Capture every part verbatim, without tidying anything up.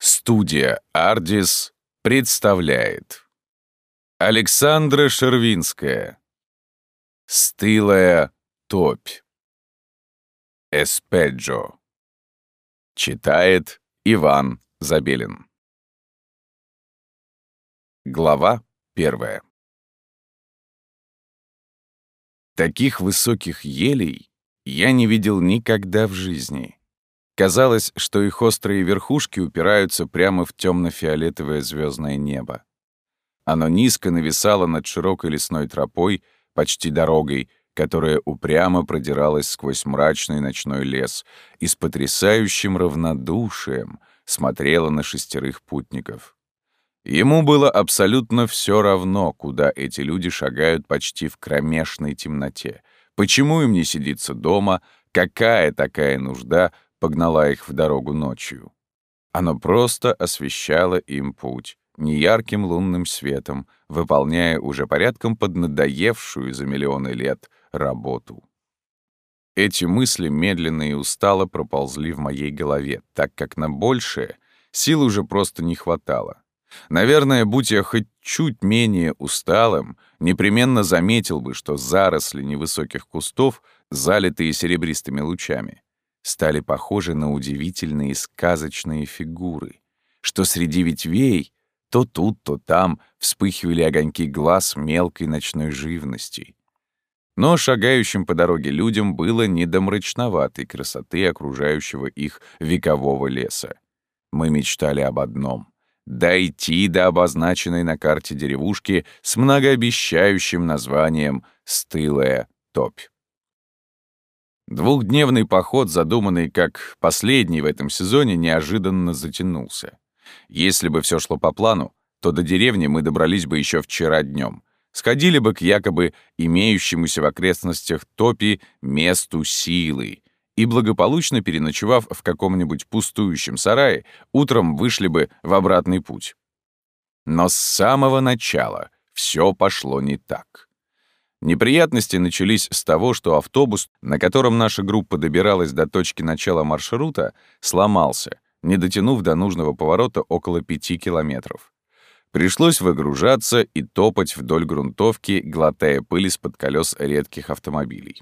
Студия «Ардис» представляет Александра Шервинская. «Стылая топь». Эспеджо. Читает Иван Забелин. Глава первая. Таких высоких елей я не видел никогда в жизни. Казалось, что их острые верхушки упираются прямо в темно-фиолетовое звездное небо. Оно низко нависало над широкой лесной тропой, почти дорогой, которая упрямо продиралась сквозь мрачный ночной лес и с потрясающим равнодушием смотрела на шестерых путников. Ему было абсолютно все равно, куда эти люди шагают почти в кромешной темноте, почему им не сидится дома, какая такая нужда погнала их в дорогу ночью. Оно просто освещало им путь неярким лунным светом, выполняя уже порядком поднадоевшую за миллионы лет работу. Эти мысли медленно и устало проползли в моей голове, так как на большее сил уже просто не хватало. Наверное, будь я хоть чуть менее усталым, непременно заметил бы, что заросли невысоких кустов, залитые серебристыми лучами, стали похожи на удивительные сказочные фигуры, что среди ветвей то тут, то там вспыхивали огоньки глаз мелкой ночной живности. Но шагающим по дороге людям было не до мрачноватой красоты окружающего их векового леса. Мы мечтали об одном — дойти до обозначенной на карте деревушки с многообещающим названием «Стылая топь». Двухдневный поход, задуманный как последний в этом сезоне, неожиданно затянулся. Если бы все шло по плану, то до деревни мы добрались бы еще вчера днем. Сходили бы к якобы имеющемуся в окрестностях топи месту силы и, благополучно переночевав в каком-нибудь пустующем сарае, утром вышли бы в обратный путь. Но с самого начала все пошло не так. Неприятности начались с того, что автобус, на котором наша группа добиралась до точки начала маршрута, сломался, не дотянув до нужного поворота около пяти километров. Пришлось выгружаться и топать вдоль грунтовки, глотая пыль из-под колес редких автомобилей.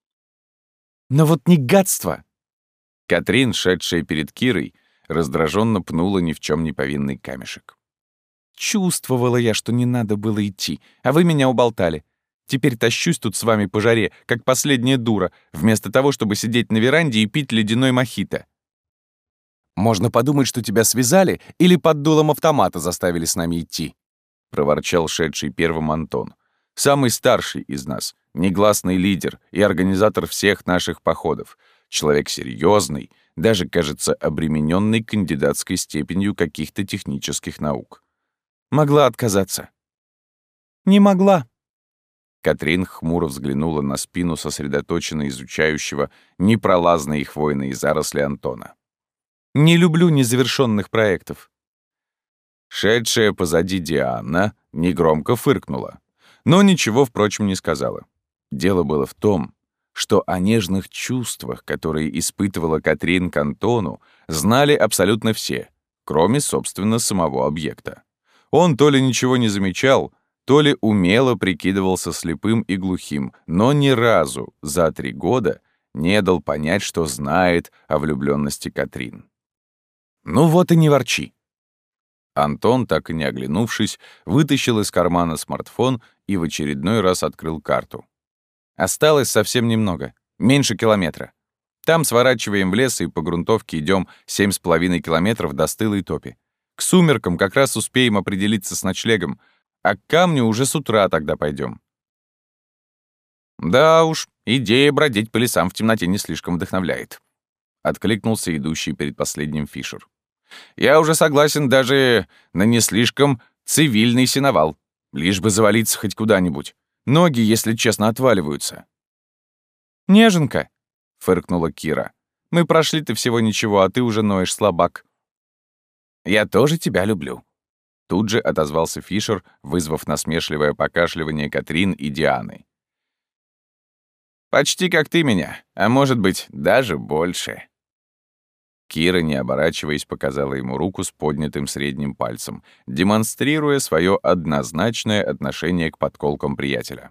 «Но вот не гадство!» Катрин, шедшая перед Кирой, раздраженно пнула ни в чем не повинный камешек. «Чувствовала я, что не надо было идти, а вы меня уболтали. Теперь тащусь тут с вами по жаре, как последняя дура, вместо того, чтобы сидеть на веранде и пить ледяной мохито. Можно подумать, что тебя связали или под дулом автомата заставили с нами идти», — проворчал шедший первым Антон. Самый старший из нас, негласный лидер и организатор всех наших походов. Человек серьезный, даже, кажется, обремененный кандидатской степенью каких-то технических наук. Могла отказаться. «Не могла». Катрин хмуро взглянула на спину сосредоточенно изучающего непролазные хвойные заросли Антона. «Не люблю незавершенных проектов». Шедшая позади Диана негромко фыркнула, но ничего, впрочем, не сказала. Дело было в том, что о нежных чувствах, которые испытывала Катрин к Антону, знали абсолютно все, кроме, собственно, самого объекта. Он то ли ничего не замечал, то ли умело прикидывался слепым и глухим, но ни разу за три года не дал понять, что знает о влюбленности Катрин. «Ну вот и не ворчи». Антон, так и не оглянувшись, вытащил из кармана смартфон и в очередной раз открыл карту. «Осталось совсем немного, меньше километра. Там сворачиваем в лес и по грунтовке идем семь с половиной километров до стылой топи. К сумеркам как раз успеем определиться с ночлегом, а к камню уже с утра тогда пойдем». «Да уж, идея бродить по лесам в темноте не слишком вдохновляет», — откликнулся идущий перед последним Фишер. «Я уже согласен даже на не слишком цивильный сеновал, лишь бы завалиться хоть куда-нибудь. Ноги, если честно, отваливаются». «Неженка», — фыркнула Кира. «Мы прошли-то всего ничего, а ты уже ноешь, слабак». «Я тоже тебя люблю», — тут же отозвался Фишер, вызвав насмешливое покашливание Катрин и Дианы. «Почти как ты меня, а может быть, даже больше». Кира, не оборачиваясь, показала ему руку с поднятым средним пальцем, демонстрируя свое однозначное отношение к подколкам приятеля.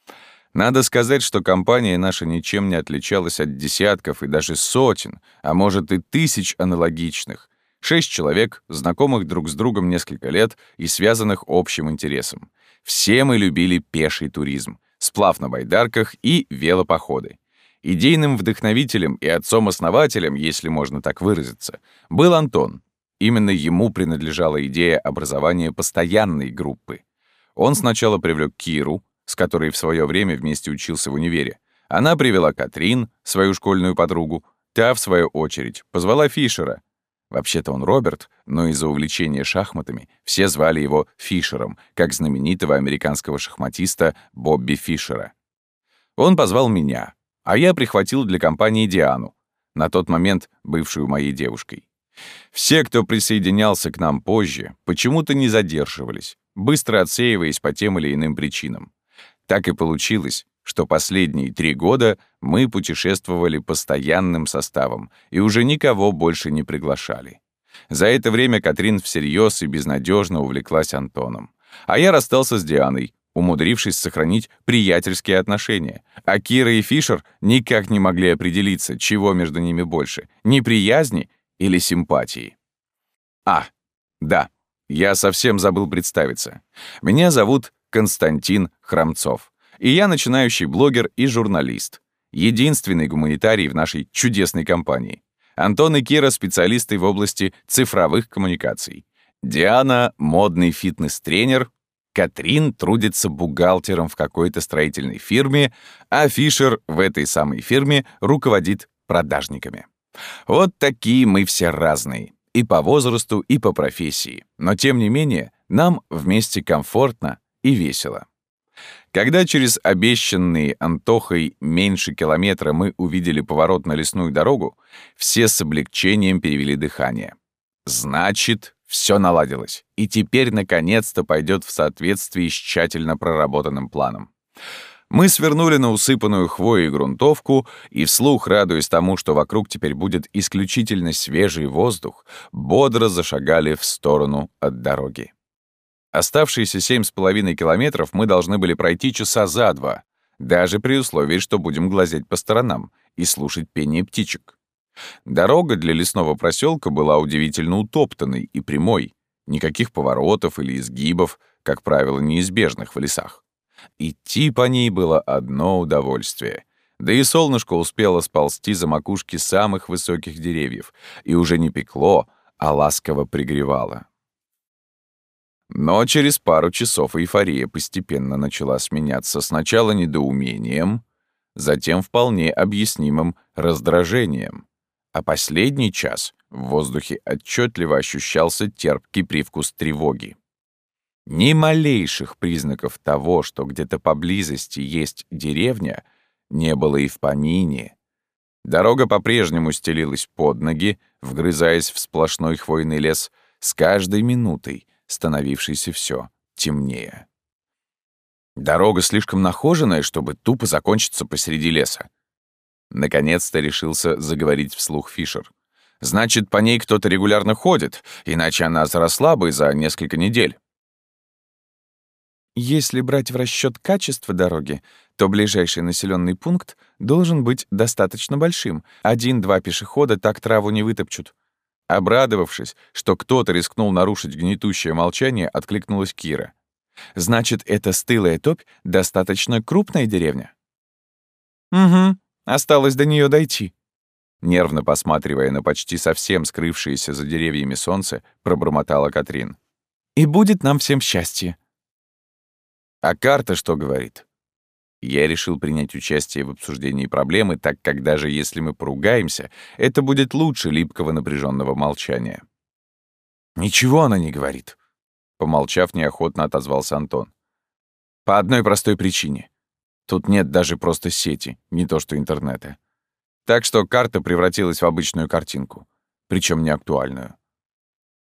Надо сказать, что компания наша ничем не отличалась от десятков и даже сотен, а может и тысяч аналогичных. Шесть человек, знакомых друг с другом несколько лет и связанных общим интересом. Все мы любили пеший туризм, сплав на байдарках и велопоходы. Идейным вдохновителем и отцом-основателем, если можно так выразиться, был Антон. Именно ему принадлежала идея образования постоянной группы. Он сначала привлек Киру, с которой в свое время вместе учился в универе. Она привела Катрин, свою школьную подругу. Та, в свою очередь, позвала Фишера. Вообще-то он Роберт, но из-за увлечения шахматами все звали его Фишером, как знаменитого американского шахматиста Бобби Фишера. Он позвал меня, а я прихватил для компании Диану, на тот момент бывшую моей девушкой. Все, кто присоединялся к нам позже, почему-то не задерживались, быстро отсеиваясь по тем или иным причинам. Так и получилось, что последние три года мы путешествовали постоянным составом и уже никого больше не приглашали. За это время Катрин всерьез и безнадежно увлеклась Антоном. А я расстался с Дианой, умудрившись сохранить приятельские отношения. А Кира и Фишер никак не могли определиться, чего между ними больше — неприязни или симпатии. А, да, я совсем забыл представиться. Меня зовут Константин Храмцов, и я начинающий блогер и журналист. Единственный гуманитарий в нашей чудесной компании. Антон и Кира — специалисты в области цифровых коммуникаций. Диана — модный фитнес-тренер. Катрин трудится бухгалтером в какой-то строительной фирме, а Фишер в этой самой фирме руководит продажниками. Вот такие мы все разные. И по возрасту, и по профессии. Но тем не менее, нам вместе комфортно и весело. Когда через обещанные Антохой меньше километра мы увидели поворот на лесную дорогу, все с облегчением перевели дыхание. Значит, все наладилось, и теперь наконец-то пойдет в соответствии с тщательно проработанным планом. Мы свернули на усыпанную хвоей грунтовку и, вслух радуясь тому, что вокруг теперь будет исключительно свежий воздух, бодро зашагали в сторону от дороги. Оставшиеся семь с половиной километров мы должны были пройти часа за два, даже при условии, что будем глазеть по сторонам и слушать пение птичек. Дорога для лесного проселка была удивительно утоптанной и прямой, никаких поворотов или изгибов, как правило, неизбежных в лесах. Идти по ней было одно удовольствие. Да и солнышко успело сползти за макушки самых высоких деревьев и уже не пекло, а ласково пригревало. Но через пару часов эйфория постепенно начала сменяться сначала недоумением, затем вполне объяснимым раздражением. А последний час в воздухе отчетливо ощущался терпкий привкус тревоги. Ни малейших признаков того, что где-то поблизости есть деревня, не было и в помине. Дорога по-прежнему стелилась под ноги, вгрызаясь в сплошной хвойный лес, с каждой минутой становившийся все темнее. Дорога слишком нахоженная, чтобы тупо закончиться посреди леса. Наконец-то решился заговорить вслух Фишер. Значит, по ней кто-то регулярно ходит, иначе она заросла бы за несколько недель. Если брать в расчет качество дороги, то ближайший населенный пункт должен быть достаточно большим. Один-два пешехода так траву не вытопчут. Обрадовавшись, что кто-то рискнул нарушить гнетущее молчание, откликнулась Кира. «Значит, эта стылая топь достаточно крупная деревня?» «Угу, осталось до нее дойти». Нервно посматривая на почти совсем скрывшееся за деревьями солнце, пробормотала Катрин. «И будет нам всем счастье». «А карта что говорит?» Я решил принять участие в обсуждении проблемы, так как даже если мы поругаемся, это будет лучше липкого напряженного молчания. «Ничего она не говорит», — помолчав, неохотно отозвался Антон. «По одной простой причине. Тут нет даже просто сети, не то что интернета. Так что карта превратилась в обычную картинку, причем не актуальную».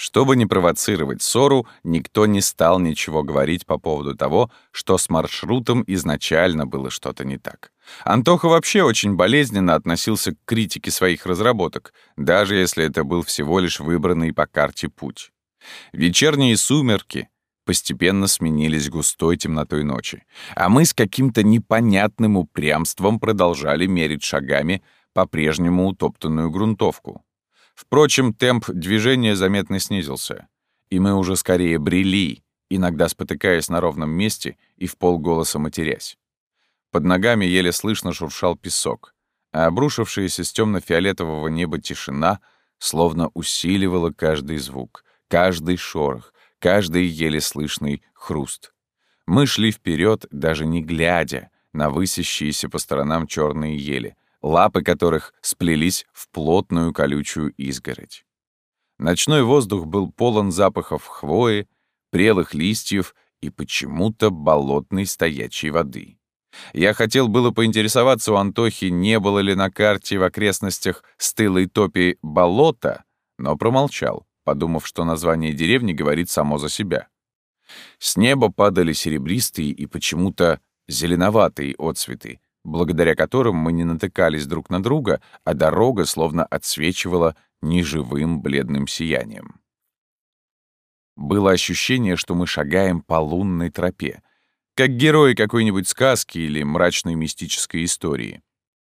Чтобы не провоцировать ссору, никто не стал ничего говорить по поводу того, что с маршрутом изначально было что-то не так. Антоха вообще очень болезненно относился к критике своих разработок, даже если это был всего лишь выбранный по карте путь. Вечерние сумерки постепенно сменились густой темнотой ночи, а мы с каким-то непонятным упрямством продолжали мерить шагами по-прежнему утоптанную грунтовку. Впрочем, темп движения заметно снизился, и мы уже скорее брели, иногда спотыкаясь на ровном месте и вполголоса матерясь. Под ногами еле слышно шуршал песок, а обрушившаяся с темно-фиолетового неба тишина словно усиливала каждый звук, каждый шорох, каждый еле слышный хруст. Мы шли вперед, даже не глядя на высящиеся по сторонам черные ели, лапы которых сплелись в плотную колючую изгородь. Ночной воздух был полон запахов хвои, прелых листьев и почему-то болотной стоячей воды. Я хотел было поинтересоваться у Антохи, не было ли на карте в окрестностях стылой топи болота, но промолчал, подумав, что название деревни говорит само за себя. С неба падали серебристые и почему-то зеленоватые отцветы, благодаря которым мы не натыкались друг на друга, а дорога словно отсвечивала неживым бледным сиянием. Было ощущение, что мы шагаем по лунной тропе, как герои какой-нибудь сказки или мрачной мистической истории.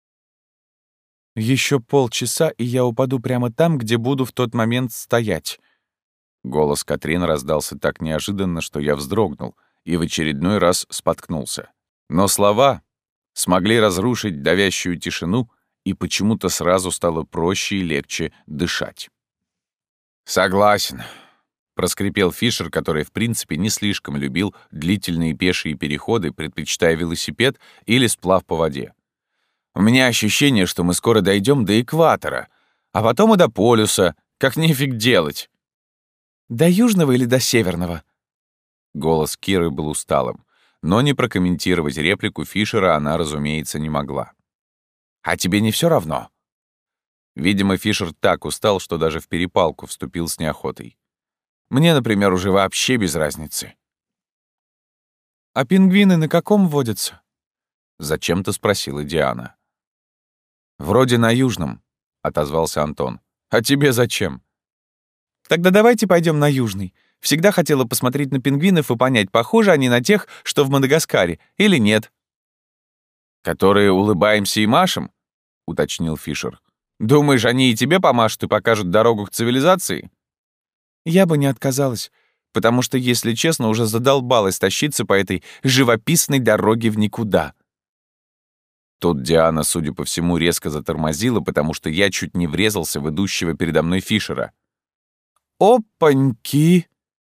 «Еще полчаса, и я упаду прямо там, где буду в тот момент стоять». Голос Катрин раздался так неожиданно, что я вздрогнул и в очередной раз споткнулся. Но слова смогли разрушить давящую тишину, и почему-то сразу стало проще и легче дышать. «Согласен», — проскрипел Фишер, который, в принципе, не слишком любил длительные пешие переходы, предпочитая велосипед или сплав по воде. «У меня ощущение, что мы скоро дойдем до экватора, а потом и до полюса, как нефиг делать». «До южного или до северного?» Голос Киры был усталым, но не прокомментировать реплику Фишера она, разумеется, не могла. «А тебе не все равно?» Видимо, Фишер так устал, что даже в перепалку вступил с неохотой. «Мне, например, уже вообще без разницы». «А пингвины на каком водятся?» — зачем-то спросила Диана. «Вроде на южном», — отозвался Антон. «А тебе зачем?» «Тогда давайте пойдем на южный. Всегда хотела посмотреть на пингвинов и понять, похожи они на тех, что в Мадагаскаре, или нет». «Которые улыбаемся и машем?» — уточнил Фишер. «Думаешь, они и тебе помашут и покажут дорогу к цивилизации?» «Я бы не отказалась, потому что, если честно, уже задолбалась тащиться по этой живописной дороге в никуда». Тут Диана, судя по всему, резко затормозила, потому что я чуть не врезался в идущего передо мной Фишера. «Опаньки!»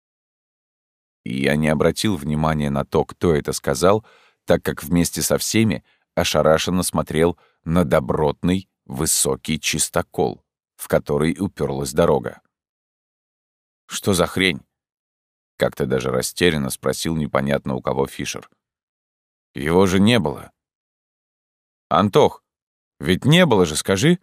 И я не обратил внимания на то, кто это сказал, так как вместе со всеми ошарашенно смотрел на добротный, высокий чистокол, в который уперлась дорога. «Что за хрень?» — как-то даже растерянно спросил непонятно у кого Фишер. «Его же не было». «Антох, ведь не было же, скажи?»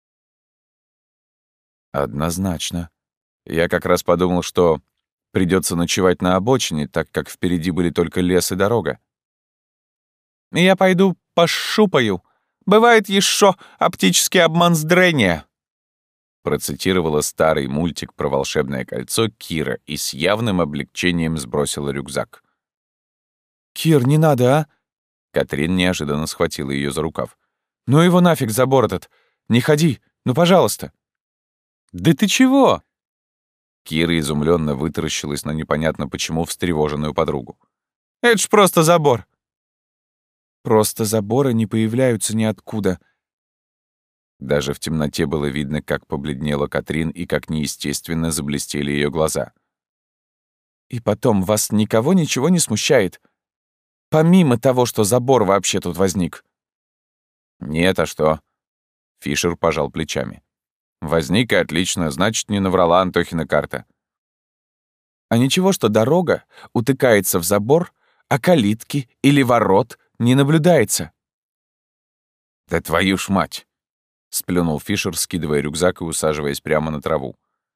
«Однозначно. Я как раз подумал, что придется ночевать на обочине, так как впереди были только лес и дорога». «Я пойду пошупаю. Бывает еще оптический обман зрения», процитировала старый мультик про волшебное кольцо Кира и с явным облегчением сбросила рюкзак. «Кир, не надо, а?» Катрин неожиданно схватила ее за рукав. «Ну его нафиг забор этот! Не ходи, ну пожалуйста!» «Да ты чего?» Кира изумленно вытаращилась на непонятно почему встревоженную подругу. «Это ж просто забор!» «Просто заборы не появляются ниоткуда». Даже в темноте было видно, как побледнела Катрин и как неестественно заблестели ее глаза. «И потом, вас никого ничего не смущает? Помимо того, что забор вообще тут возник?» «Нет, а что?» Фишер пожал плечами. «Возник и отлично, значит, не наврала Антохина карта». «А ничего, что дорога утыкается в забор, а калитки или ворот не наблюдается?» «Да твою ж мать!» — сплюнул Фишер, скидывая рюкзак и усаживаясь прямо на траву.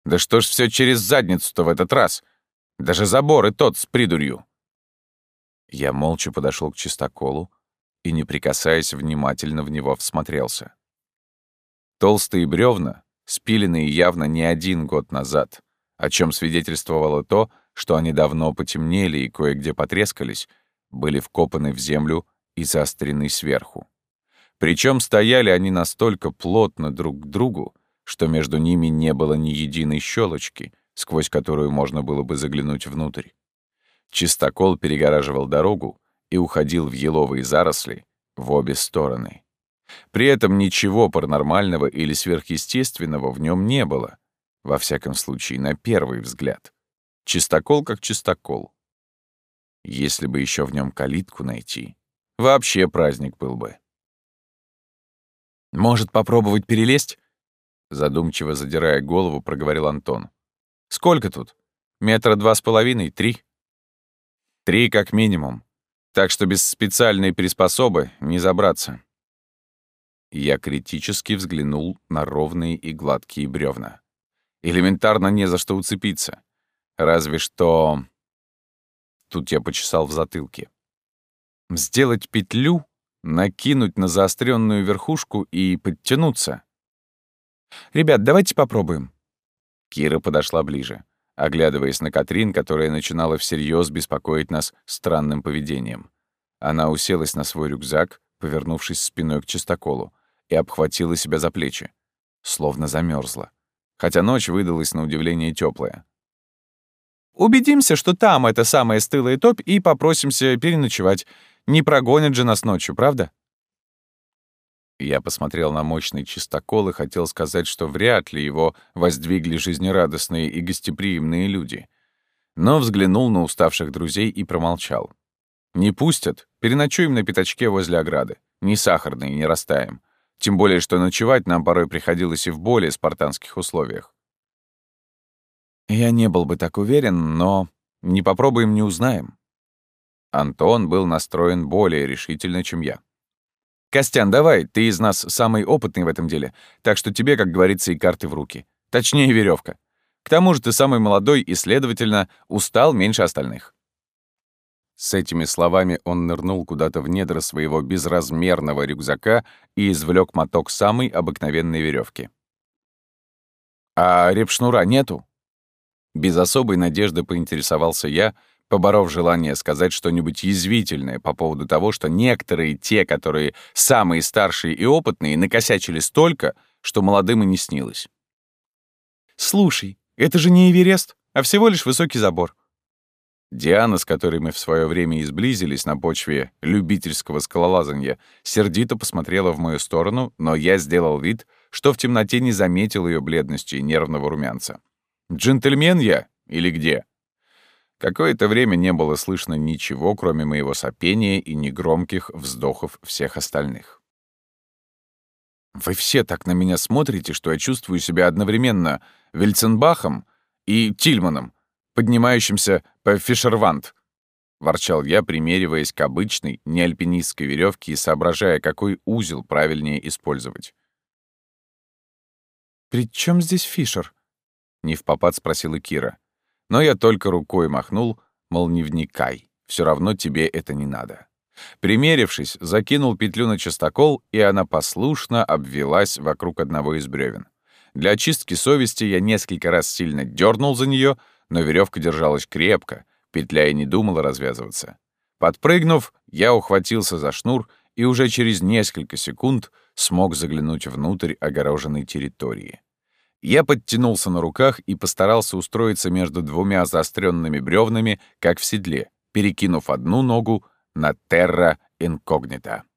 Да что ж все через задницу-то в этот раз? Даже забор и тот с придурью. Я молча подошел к чистоколу и, не прикасаясь, внимательно в него всмотрелся. Толстые бревна, спиленные явно не один год назад, о чем свидетельствовало то, что они давно потемнели и кое-где потрескались, были вкопаны в землю и заострены сверху. Причем стояли они настолько плотно друг к другу, что между ними не было ни единой щелочки, сквозь которую можно было бы заглянуть внутрь. Чистокол перегораживал дорогу и уходил в еловые заросли в обе стороны. При этом ничего паранормального или сверхъестественного в нем не было, во всяком случае, на первый взгляд. Чистокол как чистокол. Если бы еще в нем калитку найти, вообще праздник был бы. «Может, попробовать перелезть?» Задумчиво задирая голову, проговорил Антон. «Сколько тут? Метра два с половиной? Три?» «Три как минимум. Так что без специальной приспособы не забраться». Я критически взглянул на ровные и гладкие бревна. Элементарно не за что уцепиться. Разве что... Тут я почесал в затылке. Сделать петлю, накинуть на заостренную верхушку и подтянуться. «Ребят, давайте попробуем». Кира подошла ближе, оглядываясь на Катрин, которая начинала всерьез беспокоить нас странным поведением. Она уселась на свой рюкзак, повернувшись спиной к чистоколу, и обхватила себя за плечи, словно замерзла, хотя ночь выдалась на удивление теплая. «Убедимся, что там эта самая стылая топь, и попросимся переночевать. Не прогонят же нас ночью, правда?» Я посмотрел на мощный чистокол и хотел сказать, что вряд ли его воздвигли жизнерадостные и гостеприимные люди. Но взглянул на уставших друзей и промолчал. «Не пустят, переночуем на пятачке возле ограды. Не сахарные, не растаем. Тем более, что ночевать нам порой приходилось и в более спартанских условиях». Я не был бы так уверен, но не попробуем — не узнаем. Антон был настроен более решительно, чем я. «Костян, давай, ты из нас самый опытный в этом деле, так что тебе, как говорится, и карты в руки. Точнее, веревка. К тому же ты самый молодой и, следовательно, устал меньше остальных». С этими словами он нырнул куда-то в недра своего безразмерного рюкзака и извлек моток самой обыкновенной веревки. «А репшнура нету?» Без особой надежды поинтересовался я, поборов желание сказать что-нибудь язвительное по поводу того, что некоторые те, которые самые старшие и опытные, накосячили столько, что молодым и не снилось. «Слушай, это же не Эверест, а всего лишь высокий забор». Диана, с которой мы в свое время изблизились на почве любительского скалолазанья, сердито посмотрела в мою сторону, но я сделал вид, что в темноте не заметил ее бледности и нервного румянца. «Джентльмен я? Или где?» Какое-то время не было слышно ничего, кроме моего сопения и негромких вздохов всех остальных. «Вы все так на меня смотрите, что я чувствую себя одновременно Вельценбахом и Тильманом, поднимающимся по Фишерванд», — ворчал я, примериваясь к обычной, неальпинистской веревке и соображая, какой узел правильнее использовать. «При чем здесь Фишер?» — невпопад спросила Кира. Но я только рукой махнул, мол, не вникай, все равно тебе это не надо. Примерившись, закинул петлю на частокол, и она послушно обвелась вокруг одного из бревен. Для очистки совести я несколько раз сильно дернул за нее, но веревка держалась крепко, петля и не думала развязываться. Подпрыгнув, я ухватился за шнур и уже через несколько секунд смог заглянуть внутрь огороженной территории. Я подтянулся на руках и постарался устроиться между двумя заостренными бревнами, как в седле, перекинув одну ногу на терра инкогнита.